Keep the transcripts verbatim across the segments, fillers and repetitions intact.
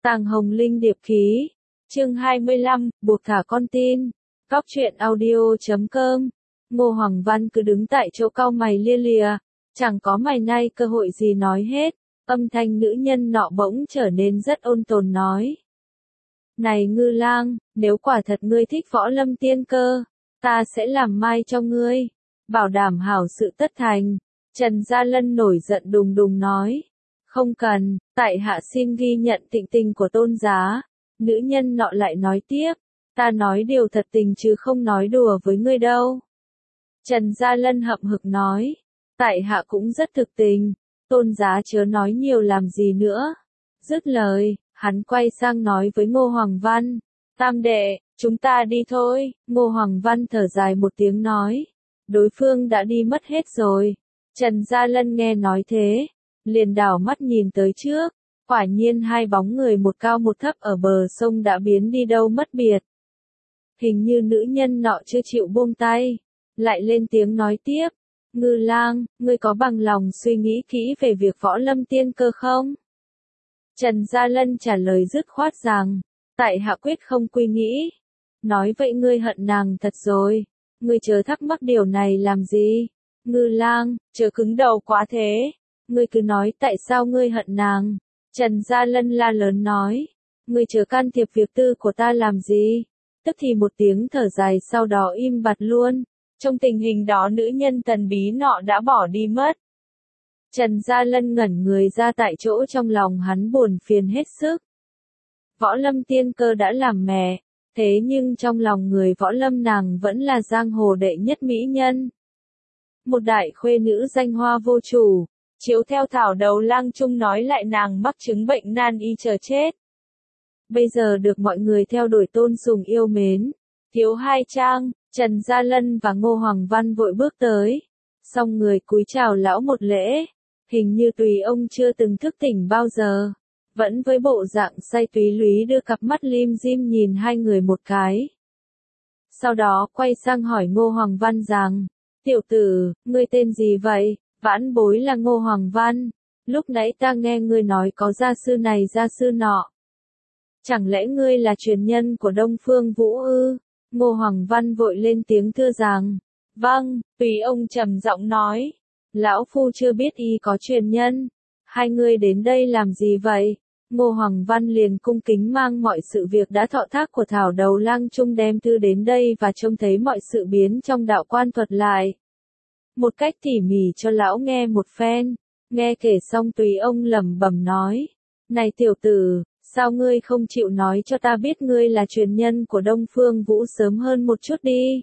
Tàng Hồng Linh điệp khí. Chương hai mươi lăm, buộc thả con tin. Cóc truyện audio chấm com. Ngô Hoàng Văn cứ đứng tại chỗ cau mày lia lịa, chẳng có mày nay cơ hội gì nói hết. Âm thanh nữ nhân nọ bỗng trở nên rất ôn tồn nói. Này Ngư Lang, nếu quả thật ngươi thích võ lâm tiên cơ, ta sẽ làm mai cho ngươi, bảo đảm hảo sự tất thành. Trần Gia Lân nổi giận đùng đùng nói. Không cần, tại hạ xin ghi nhận tịnh tình của tôn giá. Nữ nhân nọ lại nói tiếp. Ta nói điều thật tình chứ không nói đùa với ngươi đâu. Trần Gia Lân hậm hực nói. Tại hạ cũng rất thực tình. Tôn giá chớ nói nhiều làm gì nữa. Dứt lời, hắn quay sang nói với Ngô Hoàng Văn. Tam đệ, chúng ta đi thôi. Ngô Hoàng Văn thở dài một tiếng nói. Đối phương đã đi mất hết rồi. Trần Gia Lân nghe nói thế, liền đảo mắt nhìn tới trước. Quả nhiên hai bóng người một cao một thấp ở bờ sông đã biến đi đâu mất biệt. Hình như nữ nhân nọ chưa chịu buông tay, lại lên tiếng nói tiếp. Ngư Lang, ngươi có bằng lòng suy nghĩ kỹ về việc võ lâm tiên cơ không? Trần Gia Lân trả lời dứt khoát rằng, tại hạ quyết không quy nghĩ. Nói vậy ngươi hận nàng thật rồi, ngươi chớ thắc mắc điều này làm gì? Ngư Lang, chớ cứng đầu quá thế, ngươi cứ nói tại sao ngươi hận nàng. Trần Gia Lân la lớn nói, ngươi chớ can thiệp việc tư của ta làm gì. Tức thì một tiếng thở dài sau đó im bặt luôn. Trong tình hình đó nữ nhân thần bí nọ đã bỏ đi mất. Trần Gia Lân ngẩn người ra tại chỗ, trong lòng hắn buồn phiền hết sức. Võ lâm tiên cơ đã làm mẹ, thế nhưng trong lòng người võ lâm nàng vẫn là giang hồ đệ nhất mỹ nhân. Một đại khuê nữ danh hoa vô chủ, chiếu theo thảo đầu lang trung nói lại nàng mắc chứng bệnh nan y chờ chết. Bây giờ được mọi người theo đuổi tôn sùng yêu mến. Thiếu hai trang, Trần Gia Lân và Ngô Hoàng Văn vội bước tới. Xong người cúi chào lão một lễ. Hình như tùy ông chưa từng thức tỉnh bao giờ. Vẫn với bộ dạng say túy lúy đưa cặp mắt lim dim nhìn hai người một cái. Sau đó quay sang hỏi Ngô Hoàng Văn rằng. Tiểu tử, ngươi tên gì vậy? Vãn bối là Ngô Hoàng Văn. Lúc nãy ta nghe ngươi nói có gia sư này gia sư nọ. Chẳng lẽ ngươi là truyền nhân của Đông Phương Vũ ư? Ngô Hoàng Văn vội lên tiếng thưa rằng. Vâng, tùy ông trầm giọng nói. Lão phu chưa biết y có truyền nhân. Hai ngươi đến đây làm gì vậy? Ngô Hoàng Văn liền cung kính mang mọi sự việc đã thọ thác của thảo đầu lang trung đem thư đến đây và trông thấy mọi sự biến trong đạo quan thuật lại. Một cách tỉ mỉ cho lão nghe một phen. Nghe kể xong tùy ông lẩm bẩm nói. Này tiểu tử, sao ngươi không chịu nói cho ta biết ngươi là truyền nhân của Đông Phương Vũ sớm hơn một chút đi?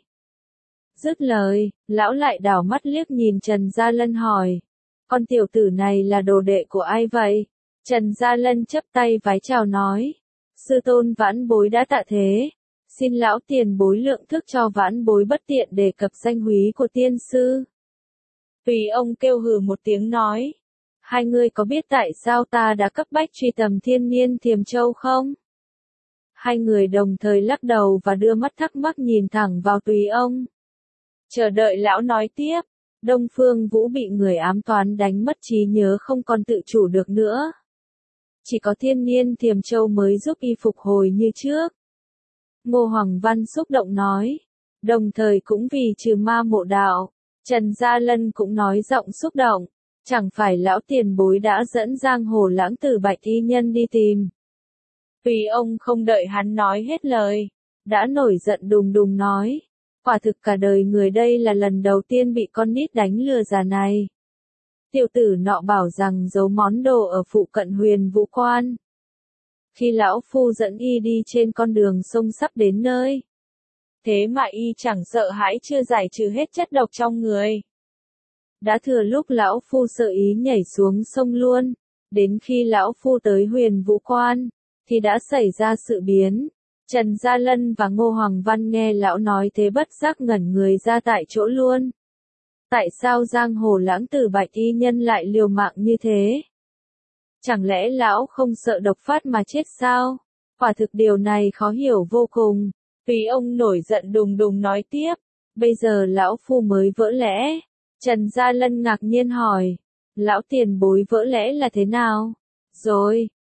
Dứt lời, lão lại đảo mắt liếc nhìn Trần Gia Lân hỏi. Con tiểu tử này là đồ đệ của ai vậy? Trần Gia Lân chắp tay vái chào nói. Sư tôn vãn bối đã tạ thế. Xin lão tiền bối lượng thức cho vãn bối bất tiện đề cập danh húy của tiên sư. Tùy ông kêu hừ một tiếng nói. Hai người có biết tại sao ta đã cấp bách truy tầm Thiên Niên Thiềm Châu không? Hai người đồng thời lắc đầu và đưa mắt thắc mắc nhìn thẳng vào tùy ông. Chờ đợi lão nói tiếp. Đông Phương Vũ bị người ám toán đánh mất trí nhớ không còn tự chủ được nữa. Chỉ có Thiên Niên Thiềm Châu mới giúp y phục hồi như trước. Ngô Hoàng Văn xúc động nói. Đồng thời cũng vì trừ ma mộ đạo. Trần Gia Lân cũng nói giọng xúc động. Chẳng phải lão tiền bối đã dẫn giang hồ lãng tử Bạch Y Nhân đi tìm. Tùy ông không đợi hắn nói hết lời. Đã nổi giận đùng đùng nói. Quả thực cả đời người đây là lần đầu tiên bị con nít đánh lừa già này. Tiểu tử nọ bảo rằng giấu món đồ ở phụ cận Huyền Vũ Quan. Khi lão phu dẫn y đi trên con đường sông sắp đến nơi. Thế mà y chẳng sợ hãi chưa giải trừ hết chất độc trong người. Đã thừa lúc lão phu sợ ý nhảy xuống sông luôn. Đến khi lão phu tới Huyền Vũ Quan, thì đã xảy ra sự biến. Trần Gia Lân và Ngô Hoàng Văn nghe lão nói thế bất giác ngẩn người ra tại chỗ luôn. Tại sao giang hồ lãng tử Bạch Y Nhân lại liều mạng như thế? Chẳng lẽ lão không sợ độc phát mà chết sao? Quả thực điều này khó hiểu vô cùng. Tùy ông nổi giận đùng đùng nói tiếp. Bây giờ lão phu mới vỡ lẽ. Trần Gia Lân ngạc nhiên hỏi. Lão tiền bối vỡ lẽ là thế nào? Rồi,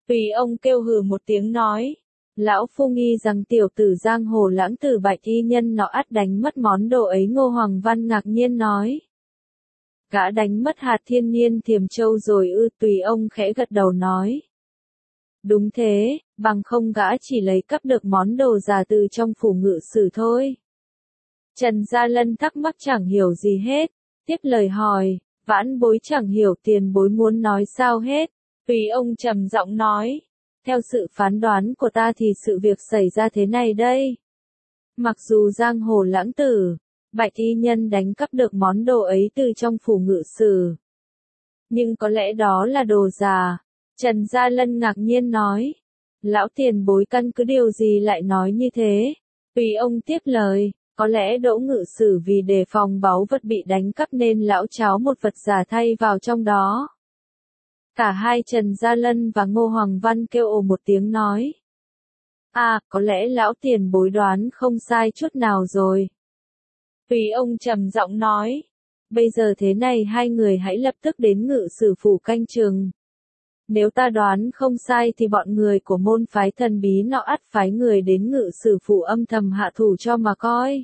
Tùy ông kêu hừ một tiếng nói. Lão phu nghi rằng tiểu tử giang hồ lãng tử Bạch y nhân nọ ắt đánh mất món đồ ấy. Ngô Hoàng Văn ngạc nhiên nói. Gã đánh mất hạt thiên niên thiềm châu rồi ư? Tùy ông khẽ gật đầu nói. Đúng thế, bằng không gã chỉ lấy cắp được món đồ già từ trong phủ ngự sử thôi. Trần Gia Lân thắc mắc chẳng hiểu gì hết, tiếp lời hỏi, vãn bối chẳng hiểu tiền bối muốn nói sao hết. Tùy ông trầm giọng nói, theo sự phán đoán của ta thì sự việc xảy ra thế này đây. Mặc dù giang hồ lãng tử, Bạch y nhân đánh cắp được món đồ ấy từ trong phủ ngự sử, nhưng có lẽ đó là đồ già. Trần Gia Lân ngạc nhiên nói, lão tiền bối căn cứ điều gì lại nói như thế? Tùy ông tiếp lời, có lẽ Đỗ ngự sử vì đề phòng báu vật bị đánh cắp nên lão cháo một vật giả thay vào trong đó. Cả hai Trần Gia Lân và Ngô Hoàng Văn kêu ồ một tiếng nói. À, có lẽ lão tiền bối đoán không sai chút nào rồi. Tùy ông trầm giọng nói, bây giờ thế này hai người hãy lập tức đến ngự sử phủ canh chừng. Nếu ta đoán không sai thì bọn người của môn phái thần bí nọ ắt phái người đến ngự sử phủ âm thầm hạ thủ cho mà coi.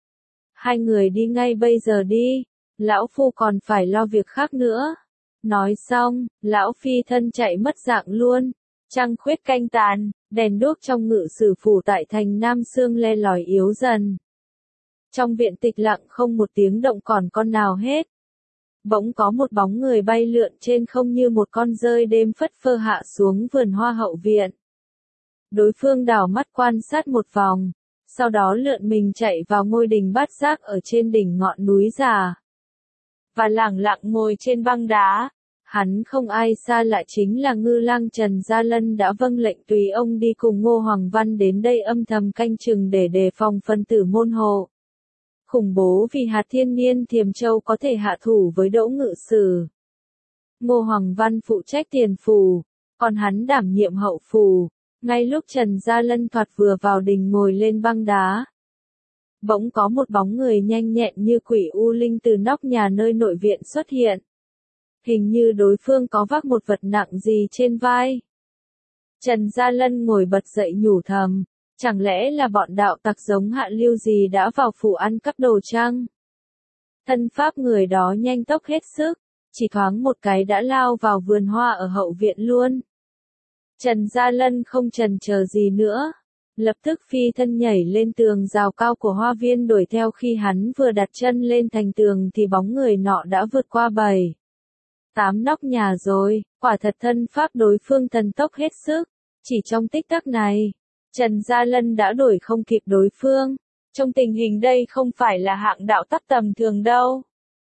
Hai người đi ngay bây giờ đi, lão phu còn phải lo việc khác nữa. Nói xong, lão phi thân chạy mất dạng luôn. Trăng khuyết canh tàn, đèn đuốc trong ngự sử phủ tại thành Nam Sương le lói yếu dần. Trong viện tịch lặng không một tiếng động còn con nào hết. Bỗng có một bóng người bay lượn trên không như một con dơi đêm phất phơ hạ xuống vườn hoa hậu viện. Đối phương đảo mắt quan sát một vòng, sau đó lượn mình chạy vào ngôi đình Bát Giác ở trên đỉnh ngọn núi già. Và lẳng lặng ngồi trên băng đá, hắn không ai xa lạ chính là Ngư Lang Trần Gia Lân đã vâng lệnh tùy ông đi cùng Ngô Hoàng Văn đến đây âm thầm canh chừng để đề phòng phân tử môn hộ. Khủng bố vì hạt thiên niên thiềm châu có thể hạ thủ với Đỗ ngự sử. Ngô Hoàng Văn phụ trách tiền phù, còn hắn đảm nhiệm hậu phù. Ngay lúc Trần Gia Lân thoạt vừa vào đình ngồi lên băng đá, bỗng có một bóng người nhanh nhẹn như quỷ u linh từ nóc nhà nơi nội viện xuất hiện. Hình như đối phương có vác một vật nặng gì trên vai. Trần Gia Lân ngồi bật dậy nhủ thầm, chẳng lẽ là bọn đạo tặc giống Hạ Lưu gì đã vào phủ ăn cắp đồ chăng? Thân pháp người đó nhanh tốc hết sức, chỉ thoáng một cái đã lao vào vườn hoa ở hậu viện luôn. Trần Gia Lân không chần chờ gì nữa, lập tức phi thân nhảy lên tường rào cao của hoa viên đuổi theo. Khi hắn vừa đặt chân lên thành tường thì bóng người nọ đã vượt qua bảy tám nóc nhà rồi, quả thật thân pháp đối phương thần tốc hết sức, chỉ trong tích tắc này, Trần Gia Lân đã đuổi không kịp đối phương. Trong tình hình đây không phải là hạng đạo tắc tầm thường đâu.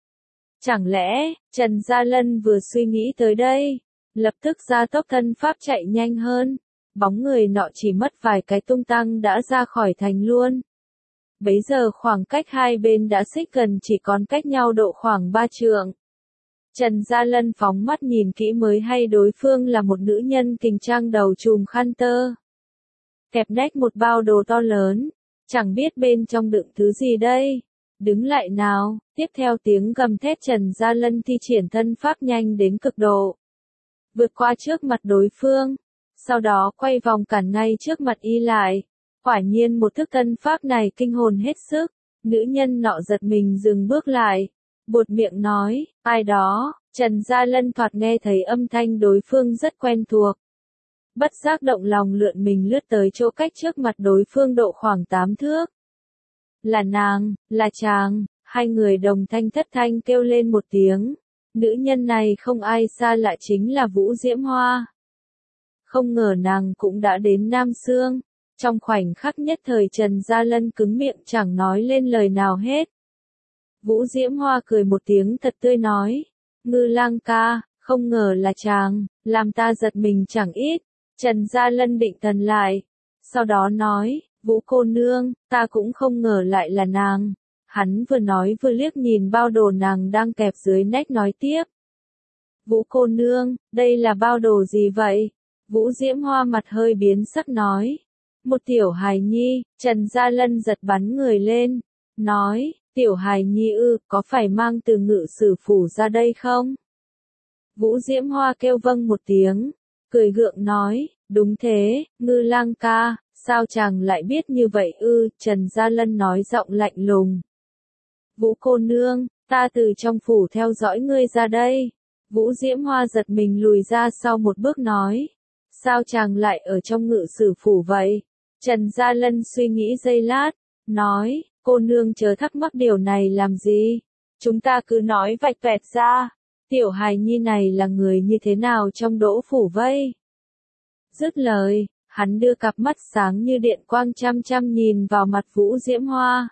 Chẳng lẽ, Trần Gia Lân vừa suy nghĩ tới đây, lập tức gia tốc thân pháp chạy nhanh hơn, bóng người nọ chỉ mất vài cái tung tăng đã ra khỏi thành luôn. Bấy giờ khoảng cách hai bên đã xích gần, chỉ còn cách nhau độ khoảng ba trượng. Trần Gia Lân phóng mắt nhìn kỹ mới hay đối phương là một nữ nhân kình trang đầu trùm khăn tơ. Kẹp nách một bao đồ to lớn, chẳng biết bên trong đựng thứ gì đây. Đứng lại nào, tiếp theo tiếng gầm thét Trần Gia Lân thi triển thân pháp nhanh đến cực độ. Vượt qua trước mặt đối phương, sau đó quay vòng cản ngay trước mặt y lại. Quả nhiên một thức thân pháp này kinh hồn hết sức, nữ nhân nọ giật mình dừng bước lại, buột miệng nói, ai đó. Trần Gia Lân thoạt nghe thấy âm thanh đối phương rất quen thuộc. Bất giác động lòng lượn mình lướt tới chỗ cách trước mặt đối phương độ khoảng tám thước. Là nàng, là chàng, hai người đồng thanh thất thanh kêu lên một tiếng. Nữ nhân này không ai xa lạ chính là Vũ Diễm Hoa. Không ngờ nàng cũng đã đến Nam Sương. Trong khoảnh khắc nhất thời Trần Gia Lân cứng miệng chẳng nói lên lời nào hết. Vũ Diễm Hoa cười một tiếng thật tươi nói, Ngư Lang ca, không ngờ là chàng, làm ta giật mình chẳng ít. Trần Gia Lân định thần lại, sau đó nói, Vũ cô nương, ta cũng không ngờ lại là nàng. Hắn vừa nói vừa liếc nhìn bao đồ nàng đang kẹp dưới nách nói tiếp. Vũ cô nương, đây là bao đồ gì vậy? Vũ Diễm Hoa mặt hơi biến sắc nói. Một tiểu hài nhi. Trần Gia Lân giật bắn người lên, nói, tiểu hài nhi ư, có phải mang từ ngự sử phủ ra đây không? Vũ Diễm Hoa kêu vâng một tiếng, cười gượng nói, đúng thế, Ngư Lang ca, sao chàng lại biết như vậy ư? Trần Gia Lân nói giọng lạnh lùng. Vũ cô nương, ta từ trong phủ theo dõi ngươi ra đây. Vũ Diễm Hoa giật mình lùi ra sau một bước nói. Sao chàng lại ở trong ngự sử phủ vậy? Trần Gia Lân suy nghĩ giây lát, nói, cô nương chớ thắc mắc điều này làm gì? Chúng ta cứ nói vạch vẹt ra. Tiểu hài nhi này là người như thế nào trong Đỗ phủ vây? Dứt lời, hắn đưa cặp mắt sáng như điện quang chăm chăm nhìn vào mặt Vũ Diễm Hoa.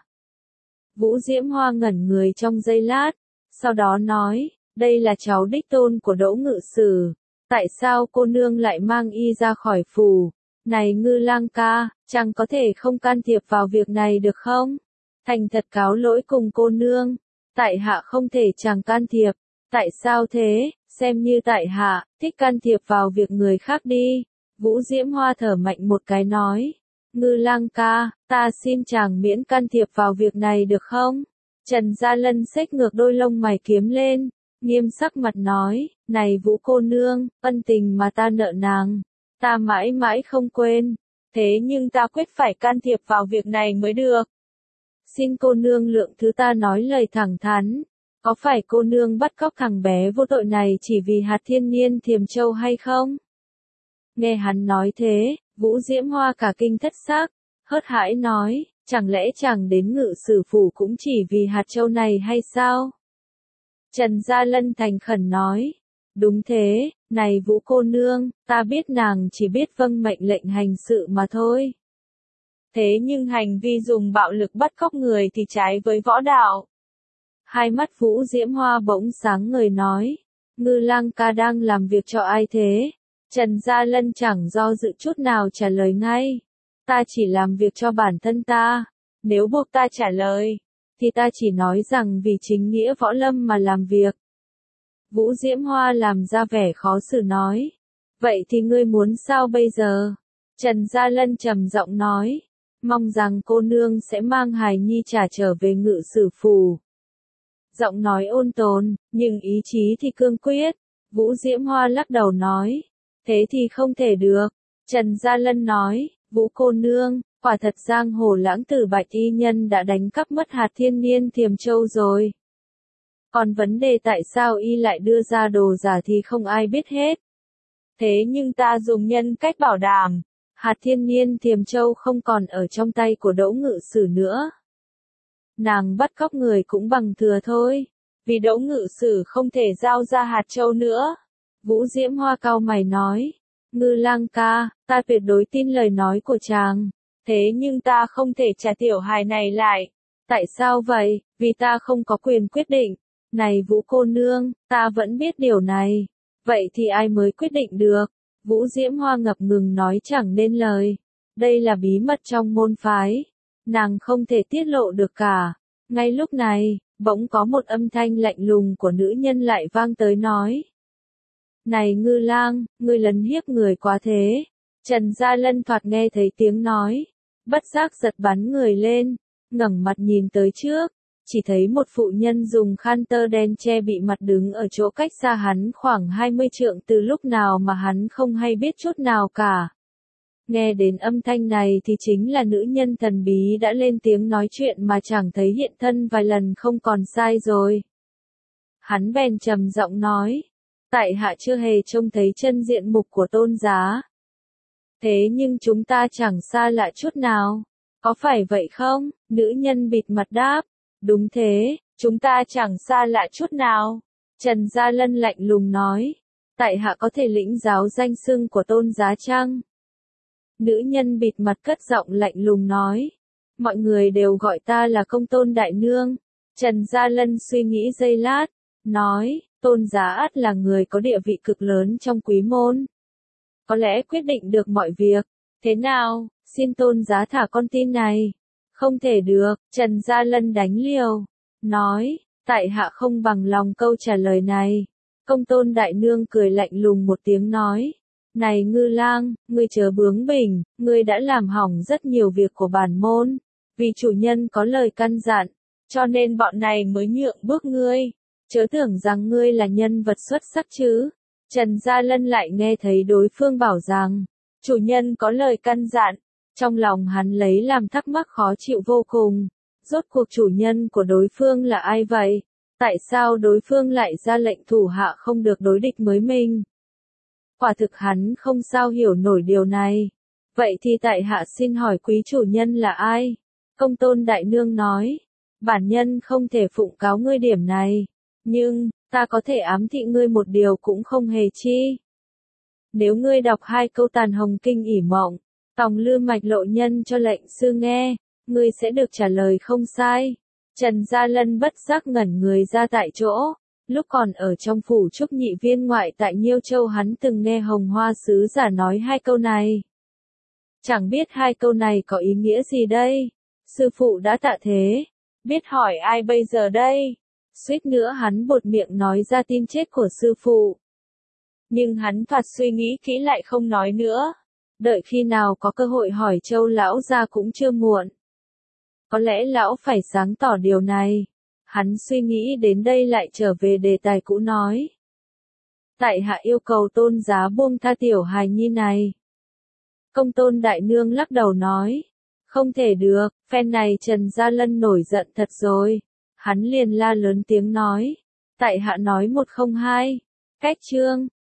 Vũ Diễm Hoa ngẩn người trong giây lát, sau đó nói, đây là cháu đích tôn của Đỗ ngự sử, tại sao cô nương lại mang y ra khỏi phủ? Này Ngư Lang ca, chàng có thể không can thiệp vào việc này được không? Thành thật cáo lỗi cùng cô nương, tại hạ không thể chàng can thiệp, tại sao thế, xem như tại hạ, thích can thiệp vào việc người khác đi. Vũ Diễm Hoa thở mạnh một cái nói, Ngư Lang ca, ta xin chàng miễn can thiệp vào việc này được không? Trần Gia Lân xếch ngược đôi lông mày kiếm lên, nghiêm sắc mặt nói, này Vũ cô nương, ân tình mà ta nợ nàng, ta mãi mãi không quên, thế nhưng ta quyết phải can thiệp vào việc này mới được. Xin cô nương lượng thứ ta nói lời thẳng thắn, có phải cô nương bắt cóc thằng bé vô tội này chỉ vì hạt thiên niên thiềm châu hay không? Nghe hắn nói thế, Vũ Diễm Hoa cả kinh thất xác, hớt hải nói, chẳng lẽ chàng đến ngự sử phủ cũng chỉ vì hạt châu này hay sao? Trần Gia Lân thành khẩn nói, đúng thế, này Vũ cô nương, ta biết nàng chỉ biết vâng mệnh lệnh hành sự mà thôi. Thế nhưng hành vi dùng bạo lực bắt cóc người thì trái với võ đạo. Hai mắt Vũ Diễm Hoa bỗng sáng ngời nói, Ngư Lang ca đang làm việc cho ai thế? Trần Gia Lân chẳng do dự chút nào trả lời ngay, ta chỉ làm việc cho bản thân ta, nếu buộc ta trả lời, thì ta chỉ nói rằng vì chính nghĩa võ lâm mà làm việc. Vũ Diễm Hoa làm ra vẻ khó xử nói, vậy thì ngươi muốn sao bây giờ? Trần Gia Lân trầm giọng nói, mong rằng cô nương sẽ mang hài nhi trả trở về ngự sử phủ. Giọng nói ôn tồn, nhưng ý chí thì cương quyết. Vũ Diễm Hoa lắc đầu nói, thế thì không thể được. Trần Gia Lân nói, Vũ cô nương, quả thật giang hồ lãng tử Bạch Y Nhân đã đánh cắp mất hạt thiên niên thiềm châu rồi. Còn vấn đề tại sao y lại đưa ra đồ giả thì không ai biết hết. Thế nhưng ta dùng nhân cách bảo đảm, hạt thiên niên thiềm châu không còn ở trong tay của Đỗ ngự sử nữa. Nàng bắt cóc người cũng bằng thừa thôi, vì Đỗ ngự sử không thể giao ra hạt châu nữa. Vũ Diễm Hoa cau mày nói, Ngư Lang ca, ta tuyệt đối tin lời nói của chàng, thế nhưng ta không thể trả tiểu hài này lại. Tại sao vậy? Vì ta không có quyền quyết định. Này Vũ cô nương, ta vẫn biết điều này. Vậy thì ai mới quyết định được? Vũ Diễm Hoa ngập ngừng nói chẳng nên lời. Đây là bí mật trong môn phái. Nàng không thể tiết lộ được cả. Ngay lúc này, bỗng có một âm thanh lạnh lùng của nữ nhân lại vang tới nói. Này Ngư Lang, ngươi lấn hiếp người quá thế. Trần Gia Lân thoạt nghe thấy tiếng nói, bất giác giật bắn người lên, ngẩng mặt nhìn tới trước, chỉ thấy một phụ nhân dùng khăn tơ đen che bị mặt đứng ở chỗ cách xa hắn khoảng hai mươi trượng từ lúc nào mà hắn không hay biết chút nào cả. Nghe đến âm thanh này thì chính là nữ nhân thần bí đã lên tiếng nói chuyện mà chẳng thấy hiện thân vài lần không còn sai rồi. Hắn bèn trầm giọng nói, tại hạ chưa hề trông thấy chân diện mục của tôn giá. Thế nhưng chúng ta chẳng xa lạ chút nào. Có phải vậy không? Nữ nhân bịt mặt đáp. Đúng thế, chúng ta chẳng xa lạ chút nào. Trần Gia Lân lạnh lùng nói. Tại hạ có thể lĩnh giáo danh xưng của tôn giá chăng? Nữ nhân bịt mặt cất giọng lạnh lùng nói. Mọi người đều gọi ta là công tôn đại nương. Trần Gia Lân suy nghĩ giây lát. Nói, tôn giá ắt là người có địa vị cực lớn trong quý môn. Có lẽ quyết định được mọi việc. Thế nào, xin tôn giá thả con tin này. Không thể được, Trần Gia Lân đánh liều. Nói, tại hạ không bằng lòng câu trả lời này. Công tôn đại nương cười lạnh lùng một tiếng nói. Này Ngư Lang, ngươi chớ bướng bỉnh, ngươi đã làm hỏng rất nhiều việc của bản môn. Vì chủ nhân có lời căn dặn, cho nên bọn này mới nhượng bước ngươi. Chớ tưởng rằng ngươi là nhân vật xuất sắc chứ. Trần Gia Lân lại nghe thấy đối phương bảo rằng, chủ nhân có lời căn dặn, trong lòng hắn lấy làm thắc mắc khó chịu vô cùng. Rốt cuộc chủ nhân của đối phương là ai vậy? Tại sao đối phương lại ra lệnh thủ hạ không được đối địch với mình? Quả thực hắn không sao hiểu nổi điều này. Vậy thì tại hạ xin hỏi quý chủ nhân là ai? Công tôn đại nương nói, bản nhân không thể phụng cáo ngươi điểm này, nhưng, ta có thể ám thị ngươi một điều cũng không hề chi. Nếu ngươi đọc hai câu Tàn Hồng Kinh ỷ mộng, tòng lư mạch lộ nhân cho lệnh sư nghe, ngươi sẽ được trả lời không sai. Trần Gia Lân bất giác ngẩn người ra tại chỗ. Lúc còn ở trong phủ trúc nhị viên ngoại tại Nhiêu Châu hắn từng nghe Hồng Hoa sứ giả nói hai câu này. Chẳng biết hai câu này có ý nghĩa gì đây? Sư phụ đã tạ thế, biết hỏi ai bây giờ đây? Suýt nữa hắn buột miệng nói ra tin chết của sư phụ. Nhưng hắn phạt suy nghĩ kỹ lại không nói nữa. Đợi khi nào có cơ hội hỏi Châu lão ra cũng chưa muộn. Có lẽ lão phải sáng tỏ điều này. Hắn suy nghĩ đến đây lại trở về đề tài cũ nói. Tại hạ yêu cầu tôn giá buông tha tiểu hài nhi này. Công tôn đại nương lắc đầu nói. Không thể được, phen này Trần Gia Lân nổi giận thật rồi. Hắn liền la lớn tiếng nói. Tại hạ nói một không hai. Cách chương.